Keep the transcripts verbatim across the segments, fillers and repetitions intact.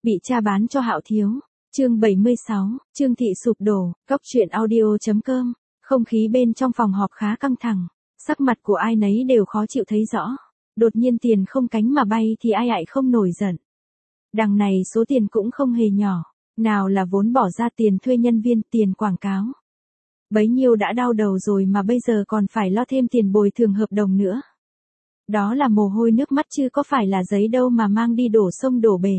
Bị cha bán cho Hạo Thiếu. Chương bảy mươi sáu, Trương Thị sụp đổ, cốc truyện audio chấm com. Không khí bên trong phòng họp khá căng thẳng, sắc mặt của ai nấy đều khó chịu thấy rõ. Đột nhiên tiền không cánh mà bay thì ai lại không nổi giận. Đằng này số tiền cũng không hề nhỏ, nào là vốn bỏ ra tiền thuê nhân viên, tiền quảng cáo. Bấy nhiêu đã đau đầu rồi mà bây giờ còn phải lo thêm tiền bồi thường hợp đồng nữa. Đó là mồ hôi nước mắt chứ có phải là giấy đâu mà mang đi đổ sông đổ bể.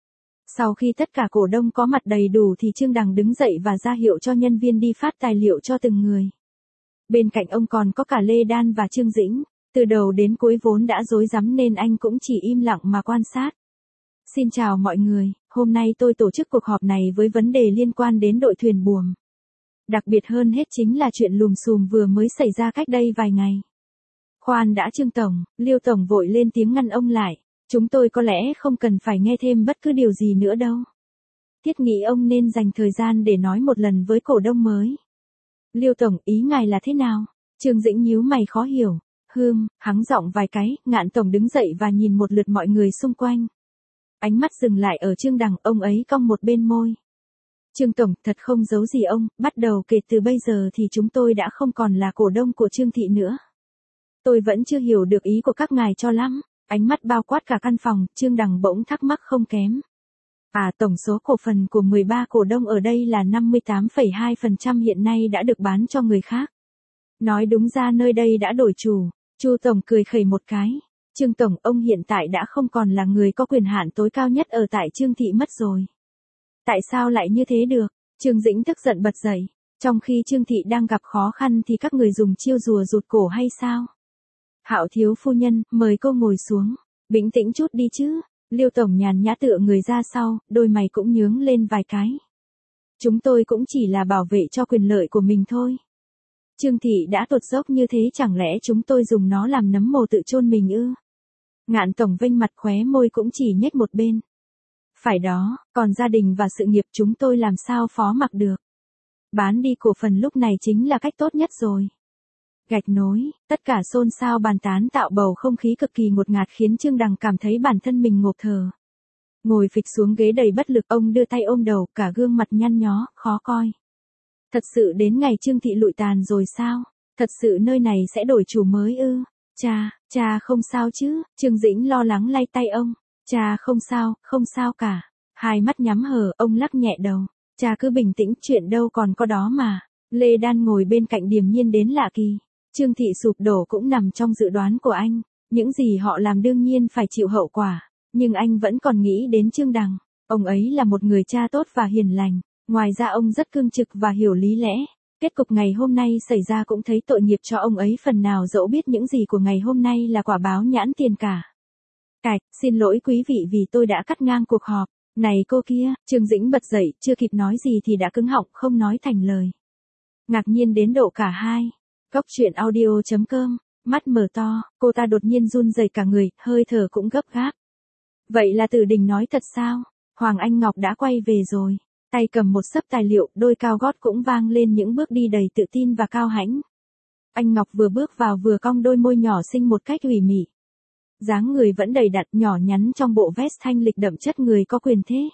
Sau khi tất cả cổ đông có mặt đầy đủ thì Trương Đằng đứng dậy và ra hiệu cho nhân viên đi phát tài liệu cho từng người. Bên cạnh ông còn có cả Lê Đan và Trương Dĩnh, từ đầu đến cuối vốn đã rối rắm nên anh cũng chỉ im lặng mà quan sát. Xin chào mọi người, hôm nay tôi tổ chức cuộc họp này với vấn đề liên quan đến đội thuyền buồm. Đặc biệt hơn hết chính là chuyện lùm xùm vừa mới xảy ra cách đây vài ngày. Khoan đã Trương Tổng, Liêu Tổng vội lên tiếng ngăn ông lại. Chúng tôi có lẽ không cần phải nghe thêm bất cứ điều gì nữa đâu. Thiết nghĩ ông nên dành thời gian để nói một lần với cổ đông mới. Liêu Tổng, ý ngài là thế nào? Trương Dĩnh nhíu mày khó hiểu. Hương, hắng giọng vài cái, Ngạn Tổng đứng dậy và nhìn một lượt mọi người xung quanh. Ánh mắt dừng lại ở Trương Đằng, ông ấy cong một bên môi. Trương Tổng, thật không giấu gì ông, bắt đầu kể từ bây giờ thì chúng tôi đã không còn là cổ đông của Trương Thị nữa. Tôi vẫn chưa hiểu được ý của các ngài cho lắm. Ánh mắt bao quát cả căn phòng, Trương Đằng bỗng thắc mắc không kém. À, tổng số cổ phần của mười ba cổ đông ở đây là năm mươi tám phẩy hai phần trăm hiện nay đã được bán cho người khác. Nói đúng ra nơi đây đã đổi chủ. Chu Tổng cười khẩy một cái. Trương Tổng, ông hiện tại đã không còn là người có quyền hạn tối cao nhất ở tại Trương Thị mất rồi. Tại sao lại như thế được? Trương Dĩnh tức giận bật dậy. Trong khi Trương Thị đang gặp khó khăn thì các người dùng chiêu rùa rụt cổ hay sao? Hạo Thiếu phu nhân, mời cô ngồi xuống. Bình tĩnh chút đi chứ. Liêu Tổng nhàn nhã tựa người ra sau, đôi mày cũng nhướng lên vài cái. Chúng tôi cũng chỉ là bảo vệ cho quyền lợi của mình thôi. Trương Thị đã tụt dốc như thế chẳng lẽ chúng tôi dùng nó làm nấm mồ tự chôn mình ư? Ngạn Tổng vênh mặt khóe môi cũng chỉ nhếch một bên. Phải đó, còn gia đình và sự nghiệp chúng tôi làm sao phó mặc được. Bán đi cổ phần lúc này chính là cách tốt nhất rồi. Gạch nối, tất cả xôn xao bàn tán tạo bầu không khí cực kỳ ngột ngạt khiến Trương Đằng cảm thấy bản thân mình ngộp thở. Ngồi phịch xuống ghế đầy bất lực, ông đưa tay ôm đầu, cả gương mặt nhăn nhó, khó coi. Thật sự đến ngày Trương Thị lụi tàn rồi sao? Thật sự nơi này sẽ đổi chủ mới ư? Cha, cha không sao chứ? Trương Dĩnh lo lắng lay tay ông. Cha không sao, không sao cả. Hai mắt nhắm hờ, ông lắc nhẹ đầu. Cha cứ bình tĩnh, chuyện đâu còn có đó mà. Lê Đan ngồi bên cạnh điềm nhiên đến lạ kỳ. Trương Thị sụp đổ cũng nằm trong dự đoán của anh, những gì họ làm đương nhiên phải chịu hậu quả, nhưng anh vẫn còn nghĩ đến Trương Đằng, ông ấy là một người cha tốt và hiền lành, ngoài ra ông rất cương trực và hiểu lý lẽ, kết cục ngày hôm nay xảy ra cũng thấy tội nghiệp cho ông ấy phần nào dẫu biết những gì của ngày hôm nay là quả báo nhãn tiền cả. Cạch, xin lỗi quý vị vì tôi đã cắt ngang cuộc họp, này cô kia, Trương Dĩnh bật dậy, chưa kịp nói gì thì đã cứng họng không nói thành lời. Ngạc nhiên đến độ cả hai. Cốc truyện audio chấm com, mắt mở to, cô ta đột nhiên run rẩy cả người, hơi thở cũng gấp gáp. Vậy là Tử Đình nói thật sao? Hoàng Anh Ngọc đã quay về rồi, tay cầm một xấp tài liệu, đôi cao gót cũng vang lên những bước đi đầy tự tin và cao hãnh. Anh Ngọc vừa bước vào vừa cong đôi môi nhỏ xinh một cách ủy mị. Dáng người vẫn đầy đặn nhỏ nhắn trong bộ vest thanh lịch đậm chất người có quyền thế.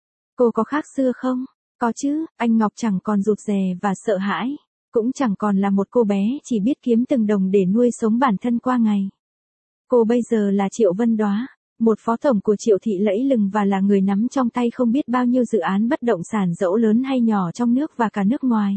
Cô có khác xưa không? Có chứ, anh Ngọc chẳng còn rụt rè và sợ hãi. Cũng chẳng còn là một cô bé chỉ biết kiếm từng đồng để nuôi sống bản thân qua ngày. Cô bây giờ là Triệu Vân Đóa, một phó tổng của Triệu Thị lẫy lừng và là người nắm trong tay không biết bao nhiêu dự án bất động sản dẫu lớn hay nhỏ trong nước và cả nước ngoài.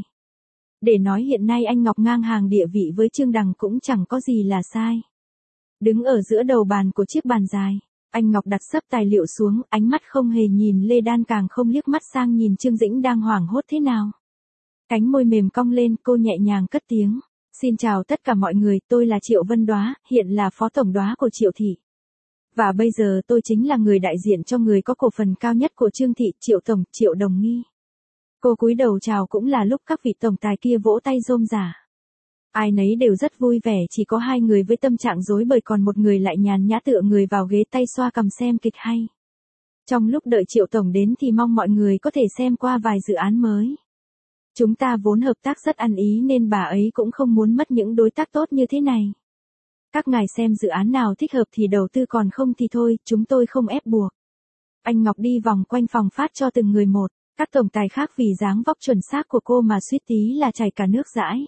Để nói hiện nay anh Ngọc ngang hàng địa vị với Trương Đằng cũng chẳng có gì là sai. Đứng ở giữa đầu bàn của chiếc bàn dài, anh Ngọc đặt xấp tài liệu xuống, ánh mắt không hề nhìn Lê Đan càng không liếc mắt sang nhìn Trương Dĩnh đang hoảng hốt thế nào. Cánh môi mềm cong lên, cô nhẹ nhàng cất tiếng. Xin chào tất cả mọi người, tôi là Triệu Vân Đóa, hiện là phó tổng đóa của Triệu Thị. Và bây giờ tôi chính là người đại diện cho người có cổ phần cao nhất của Trương Thị, Triệu Tổng, Triệu Đồng Nghi. Cô cúi đầu chào cũng là lúc các vị tổng tài kia vỗ tay rôm rả. Ai nấy đều rất vui vẻ, chỉ có hai người với tâm trạng rối bời còn một người lại nhàn nhã tựa người vào ghế tay xoa cằm xem kịch hay. Trong lúc đợi Triệu Tổng đến thì mong mọi người có thể xem qua vài dự án mới. Chúng ta vốn hợp tác rất ăn ý nên bà ấy cũng không muốn mất những đối tác tốt như thế này. Các ngài xem dự án nào thích hợp thì đầu tư còn không thì thôi, chúng tôi không ép buộc. Anh Ngọc đi vòng quanh phòng phát cho từng người một. Các tổng tài khác vì dáng vóc chuẩn xác của cô mà suýt tí là chảy cả nước dãi.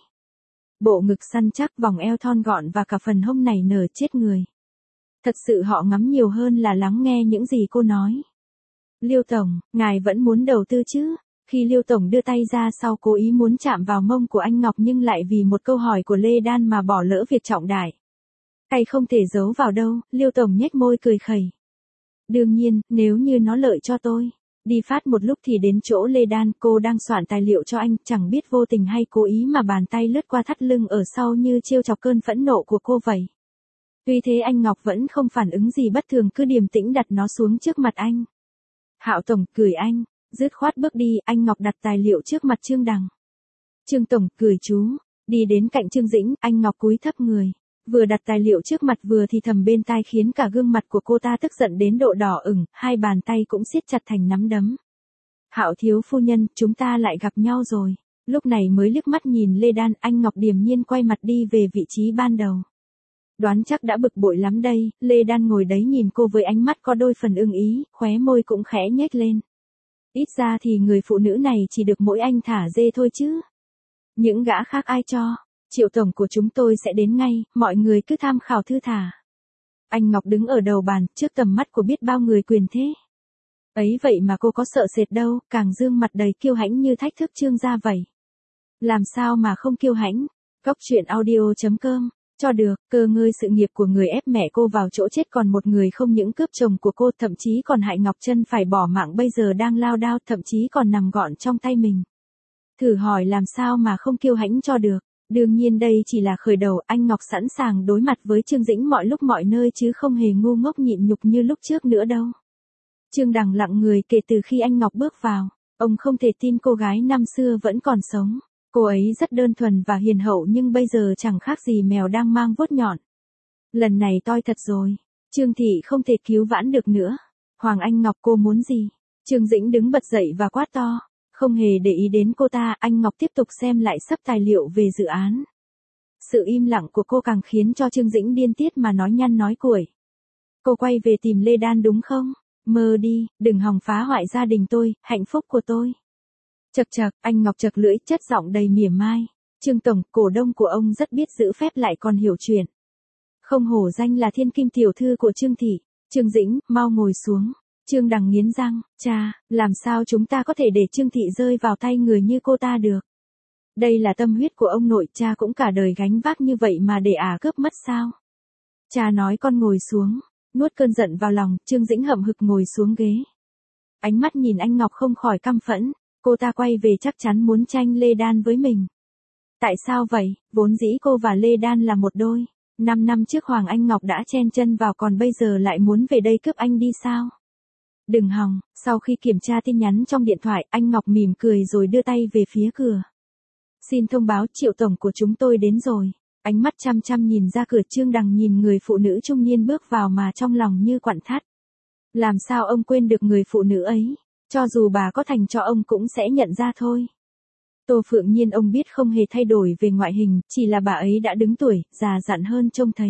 Bộ ngực săn chắc, vòng eo thon gọn và cả phần hông nảy nở chết người. Thật sự họ ngắm nhiều hơn là lắng nghe những gì cô nói. Liêu Tổng, ngài vẫn muốn đầu tư chứ? Khi Liêu Tổng đưa tay ra sau cố ý muốn chạm vào mông của anh Ngọc nhưng lại vì một câu hỏi của Lê Đan mà bỏ lỡ việc trọng đại. Tay không thể giấu vào đâu, Liêu Tổng nhếch môi cười khẩy. Đương nhiên, nếu như nó lợi cho tôi. Đi phát một lúc thì đến chỗ Lê Đan, cô đang soạn tài liệu cho anh, chẳng biết vô tình hay cố ý mà bàn tay lướt qua thắt lưng ở sau như trêu chọc cơn phẫn nộ của cô vậy. Tuy thế anh Ngọc vẫn không phản ứng gì bất thường, cứ điềm tĩnh đặt nó xuống trước mặt anh. Hạo Tổng, cười anh. Dứt khoát bước đi, anh Ngọc đặt tài liệu trước mặt Trương Đằng. Trương Tổng, cười chú. Đi đến cạnh Trương Dĩnh, anh Ngọc cúi thấp người. Vừa đặt tài liệu trước mặt vừa thì thầm bên tai khiến cả gương mặt của cô ta tức giận đến độ đỏ ửng, hai bàn tay cũng siết chặt thành nắm đấm. Hạo thiếu phu nhân, chúng ta lại gặp nhau rồi. Lúc này mới liếc mắt nhìn Lê Đan, anh Ngọc điềm nhiên quay mặt đi về vị trí ban đầu. Đoán chắc đã bực bội lắm đây, Lê Đan ngồi đấy nhìn cô với ánh mắt có đôi phần ưng ý, khóe môi cũng khẽ nhếch lên. Ít ra thì người phụ nữ này chỉ được mỗi anh thả dê thôi chứ. Những gã khác ai cho? Triệu tổng của chúng tôi sẽ đến ngay, mọi người cứ tham khảo thư thả. Anh Ngọc đứng ở đầu bàn, trước tầm mắt của biết bao người quyền thế. Ấy vậy mà cô có sợ sệt đâu, càng dương mặt đầy kiêu hãnh như thách thức Trương gia vậy. Làm sao mà không kiêu hãnh? Góc truyện audio chấm com. Cho được, cơ ngơi sự nghiệp của người ép mẹ cô vào chỗ chết, còn một người không những cướp chồng của cô, thậm chí còn hại Ngọc Trân phải bỏ mạng, bây giờ đang lao đao, thậm chí còn nằm gọn trong tay mình. Thử hỏi làm sao mà không kiêu hãnh cho được. Đương nhiên đây chỉ là khởi đầu, anh Ngọc sẵn sàng đối mặt với Trương Dĩnh mọi lúc mọi nơi chứ không hề ngu ngốc nhịn nhục như lúc trước nữa đâu. Trương Đằng lặng người kể từ khi anh Ngọc bước vào, ông không thể tin cô gái năm xưa vẫn còn sống. Cô ấy rất đơn thuần và hiền hậu nhưng bây giờ chẳng khác gì mèo đang mang vuốt nhọn. Lần này toi thật rồi, Trương Thị không thể cứu vãn được nữa. Hoàng Anh Ngọc, cô muốn gì? Trương Dĩnh đứng bật dậy và quát to. Không hề để ý đến cô ta, anh Ngọc tiếp tục xem lại sắp tài liệu về dự án. Sự im lặng của cô càng khiến cho Trương Dĩnh điên tiết mà nói nhăn nói cuội. Cô quay về tìm Lê Đan đúng không? Mơ đi, đừng hòng phá hoại gia đình tôi, hạnh phúc của tôi. Chật chật, anh Ngọc chật lưỡi, chất giọng đầy mỉa mai. Trương Tổng, cổ đông của ông rất biết giữ phép lại còn hiểu chuyện. Không hổ danh là thiên kim tiểu thư của Trương Thị. Trương Dĩnh, mau ngồi xuống. Trương Đằng nghiến răng, cha, làm sao chúng ta có thể để Trương Thị rơi vào tay người như cô ta được? Đây là tâm huyết của ông nội, cha cũng cả đời gánh vác như vậy mà để ả cướp mất sao? Cha nói con ngồi xuống, nuốt cơn giận vào lòng, Trương Dĩnh hậm hực ngồi xuống ghế. Ánh mắt nhìn anh Ngọc không khỏi căm phẫn, cô ta quay về chắc chắn muốn tranh Lê Đan với mình. Tại sao vậy? Vốn dĩ cô và Lê Đan là một đôi. Năm năm trước Hoàng Anh Ngọc đã chen chân vào, còn bây giờ lại muốn về đây cướp anh đi sao? Đừng hòng. Sau khi kiểm tra tin nhắn trong điện thoại, anh Ngọc mỉm cười rồi đưa tay về phía cửa. Xin thông báo, Triệu tổng của chúng tôi đến rồi. Ánh mắt chăm chăm nhìn ra cửa, Trương Đằng nhìn người phụ nữ trung niên bước vào mà trong lòng như quặn thắt. Làm sao ông quên được người phụ nữ ấy? Cho dù bà có thành cho ông cũng sẽ nhận ra thôi. Tô Phượng Nhiên ông biết không hề thay đổi về ngoại hình, chỉ là bà ấy đã đứng tuổi, già dặn hơn trông thấy.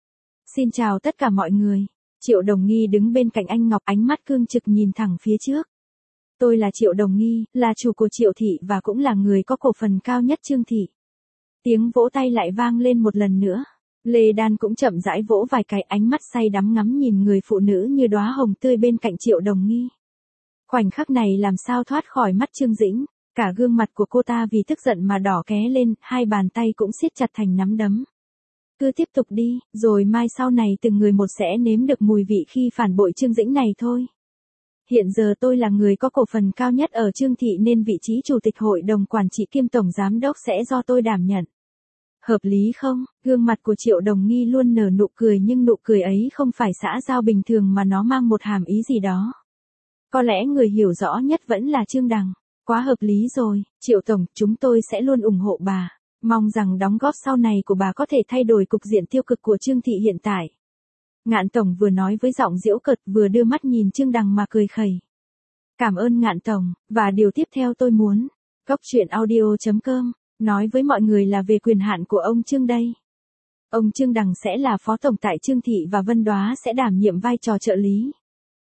Xin chào tất cả mọi người. Triệu Đồng Nghi đứng bên cạnh anh Ngọc, ánh mắt cương trực nhìn thẳng phía trước. Tôi là Triệu Đồng Nghi, là chủ của Triệu Thị và cũng là người có cổ phần cao nhất Trương Thị. Tiếng vỗ tay lại vang lên một lần nữa. Lê Đan cũng chậm rãi vỗ vài cái, ánh mắt say đắm ngắm nhìn người phụ nữ như đóa hồng tươi bên cạnh Triệu Đồng Nghi. Khoảnh khắc này làm sao thoát khỏi mắt Trương Dĩnh, cả gương mặt của cô ta vì tức giận mà đỏ ké lên, hai bàn tay cũng siết chặt thành nắm đấm. Cứ tiếp tục đi, rồi mai sau này từng người một sẽ nếm được mùi vị khi phản bội Trương Dĩnh này thôi. Hiện giờ tôi là người có cổ phần cao nhất ở Trương Thị nên vị trí chủ tịch hội đồng quản trị kiêm tổng giám đốc sẽ do tôi đảm nhận. Hợp lý không? Gương mặt của Triệu Đồng Nghi luôn nở nụ cười nhưng nụ cười ấy không phải xã giao bình thường mà nó mang một hàm ý gì đó. Có lẽ người hiểu rõ nhất vẫn là Trương Đằng. Quá hợp lý rồi, Triệu tổng, chúng tôi sẽ luôn ủng hộ bà. Mong rằng đóng góp sau này của bà có thể thay đổi cục diện tiêu cực của Trương Thị hiện tại. Ngạn tổng vừa nói với giọng giễu cợt vừa đưa mắt nhìn Trương Đằng mà cười khẩy. Cảm ơn Ngạn tổng, và điều tiếp theo tôi muốn. Góc truyện audio chấm com, nói với mọi người là về quyền hạn của ông Trương đây. Ông Trương Đằng sẽ là phó tổng tại Trương Thị và Vân Đoá sẽ đảm nhiệm vai trò trợ lý.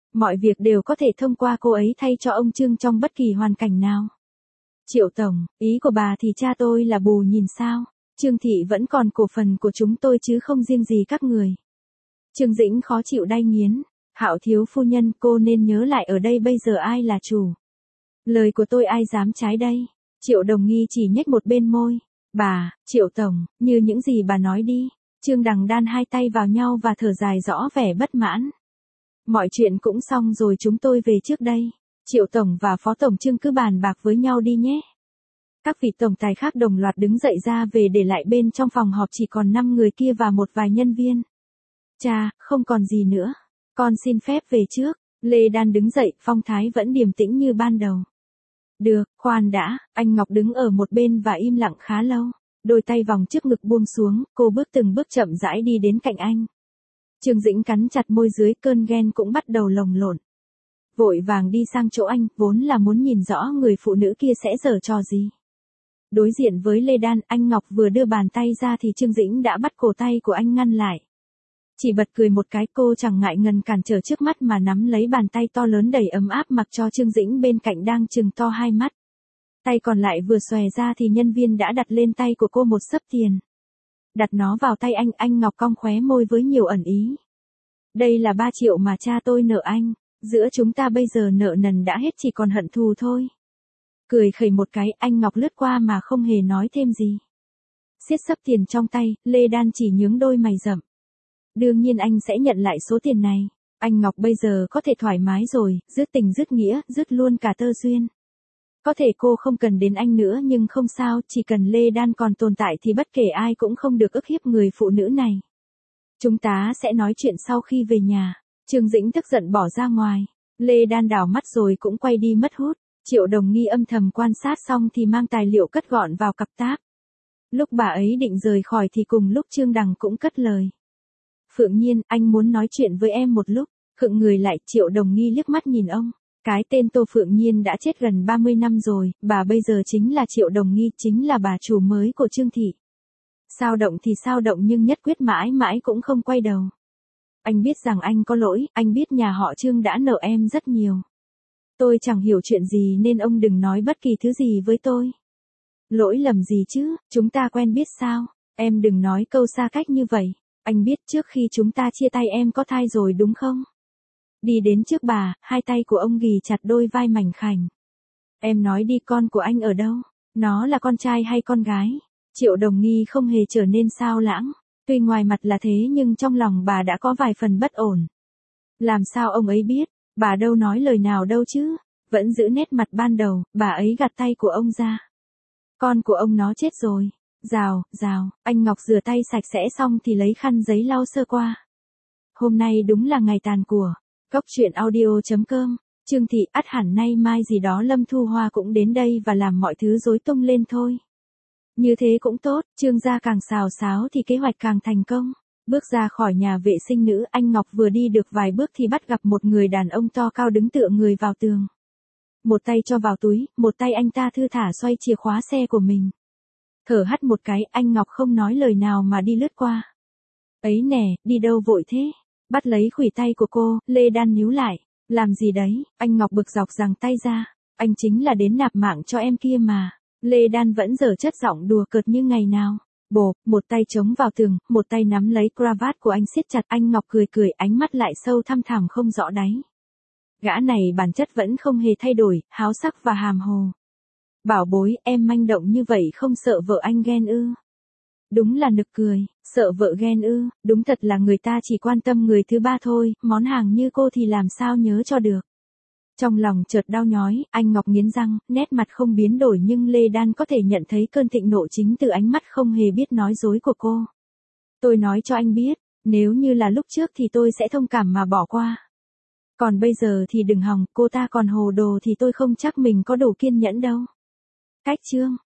Mọi việc đều có thể thông qua cô ấy thay cho ông Trương trong bất kỳ hoàn cảnh nào. Triệu tổng, ý của bà thì cha tôi là bù nhìn sao? Trương Thị vẫn còn cổ phần của chúng tôi chứ không riêng gì các người. Trương Dĩnh khó chịu đay nghiến. Hạo thiếu phu nhân, cô nên nhớ lại ở đây bây giờ ai là chủ. Lời của tôi ai dám trái đây? Triệu Đồng Nghi chỉ nhếch một bên môi. Bà, Triệu tổng, như những gì bà nói đi. Trương Đằng đan hai tay vào nhau và thở dài rõ vẻ bất mãn. Mọi chuyện cũng xong rồi, chúng tôi về trước đây. Triệu tổng và phó tổng Trương cứ bàn bạc với nhau đi nhé. Các vị tổng tài khác đồng loạt đứng dậy ra về, để lại bên trong phòng họp chỉ còn năm người kia và một vài nhân viên. Cha, không còn gì nữa. Con xin phép về trước. Lê Đan đứng dậy, phong thái vẫn điềm tĩnh như ban đầu. Được, khoan đã. Anh Ngọc đứng ở một bên và im lặng khá lâu. Đôi tay vòng trước ngực buông xuống, cô bước từng bước chậm rãi đi đến cạnh anh. Trương Dĩnh cắn chặt môi, dưới cơn ghen cũng bắt đầu lồng lộn. Vội vàng đi sang chỗ anh, vốn là muốn nhìn rõ người phụ nữ kia sẽ giở trò gì. Đối diện với Lê Đan, anh Ngọc vừa đưa bàn tay ra thì Trương Dĩnh đã bắt cổ tay của anh ngăn lại. Chỉ bật cười một cái, cô chẳng ngại ngần cản trở trước mắt mà nắm lấy bàn tay to lớn đầy ấm áp mặc cho Trương Dĩnh bên cạnh đang trừng to hai mắt. Tay còn lại vừa xòe ra thì nhân viên đã đặt lên tay của cô một xấp tiền. Đặt nó vào tay anh, anh Ngọc cong khóe môi với nhiều ẩn ý. Đây là ba triệu mà cha tôi nợ anh, giữa chúng ta bây giờ nợ nần đã hết, chỉ còn hận thù thôi. Cười khẩy một cái, anh Ngọc lướt qua mà không hề nói thêm gì. Siết xấp tiền trong tay, Lê Đan chỉ nhướng đôi mày rậm. Đương nhiên anh sẽ nhận lại số tiền này. Anh Ngọc bây giờ có thể thoải mái rồi, dứt tình dứt nghĩa, dứt luôn cả tơ duyên. Có thể cô không cần đến anh nữa nhưng không sao, chỉ cần Lê Đan còn tồn tại thì bất kể ai cũng không được ức hiếp người phụ nữ này. Chúng ta sẽ nói chuyện sau khi về nhà. Trương Dĩnh tức giận bỏ ra ngoài. Lê Đan đảo mắt rồi cũng quay đi mất hút. Triệu Đồng Nghi âm thầm quan sát xong thì mang tài liệu cất gọn vào cặp táp. Lúc bà ấy định rời khỏi thì cùng lúc Trương Đằng cũng cất lời. Phượng Nhiên, anh muốn nói chuyện với em một lúc. Khựng người lại, Triệu Đồng Nghi liếc mắt nhìn ông. Cái tên Tô Phượng Nhiên đã chết gần ba mươi năm rồi, bà bây giờ chính là Triệu Đồng Nghi, chính là bà chủ mới của Trương Thị. Sao động thì sao động nhưng nhất quyết mãi mãi cũng không quay đầu. Anh biết rằng anh có lỗi, anh biết nhà họ Trương đã nợ em rất nhiều. Tôi chẳng hiểu chuyện gì nên ông đừng nói bất kỳ thứ gì với tôi. Lỗi lầm gì chứ, chúng ta quen biết sao, em đừng nói câu xa cách như vậy. Anh biết trước khi chúng ta chia tay em có thai rồi đúng không? Đi đến trước bà, hai tay của ông ghì chặt đôi vai mảnh khảnh. Em nói đi, con của anh ở đâu? Nó là con trai hay con gái? Triệu Đồng Nghi không hề trở nên xao lãng. Tuy ngoài mặt là thế nhưng trong lòng bà đã có vài phần bất ổn. Làm sao ông ấy biết? Bà đâu nói lời nào đâu chứ. Vẫn giữ nét mặt ban đầu, bà ấy gạt tay của ông ra. Con của ông nó chết rồi. Rào, rào, anh Ngọc rửa tay sạch sẽ xong thì lấy khăn giấy lau sơ qua. Hôm nay đúng là ngày tàn của. Góc truyện audio chấm com. Trương Thị, ắt hẳn nay mai gì đó Lâm Thu Hoa cũng đến đây và làm mọi thứ rối tung lên thôi. Như thế cũng tốt, Trương gia càng xào xáo thì kế hoạch càng thành công. Bước ra khỏi nhà vệ sinh nữ, anh Ngọc vừa đi được vài bước thì bắt gặp một người đàn ông to cao đứng tựa người vào tường. Một tay cho vào túi, một tay anh ta thư thả xoay chìa khóa xe của mình. Thở hắt một cái, anh Ngọc không nói lời nào mà đi lướt qua. Ấy nè, đi đâu vội thế? Bắt lấy khuỷu tay của cô, Lê Đan níu lại. Làm gì đấy? Anh Ngọc bực dọc giằng tay ra. Anh chính là đến nạp mạng cho em kia mà. Lê Đan vẫn giở chất giọng đùa cợt như ngày nào. Bộp, một tay chống vào tường, một tay nắm lấy cravat của anh siết chặt. Anh Ngọc cười cười, ánh mắt lại sâu thăm thẳm không rõ đáy. Gã này bản chất vẫn không hề thay đổi, háo sắc và hàm hồ. Bảo bối, em manh động như vậy không sợ vợ anh ghen ư? Đúng là nực cười, sợ vợ ghen ư, đúng thật là người ta chỉ quan tâm người thứ ba thôi, món hàng như cô thì làm sao nhớ cho được. Trong lòng chợt đau nhói, anh Ngọc nghiến răng, nét mặt không biến đổi nhưng Lê Đan có thể nhận thấy cơn thịnh nộ chính từ ánh mắt không hề biết nói dối của cô. Tôi nói cho anh biết, nếu như là lúc trước thì tôi sẽ thông cảm mà bỏ qua. Còn bây giờ thì đừng hòng, cô ta còn hồ đồ thì tôi không chắc mình có đủ kiên nhẫn đâu. Cách chương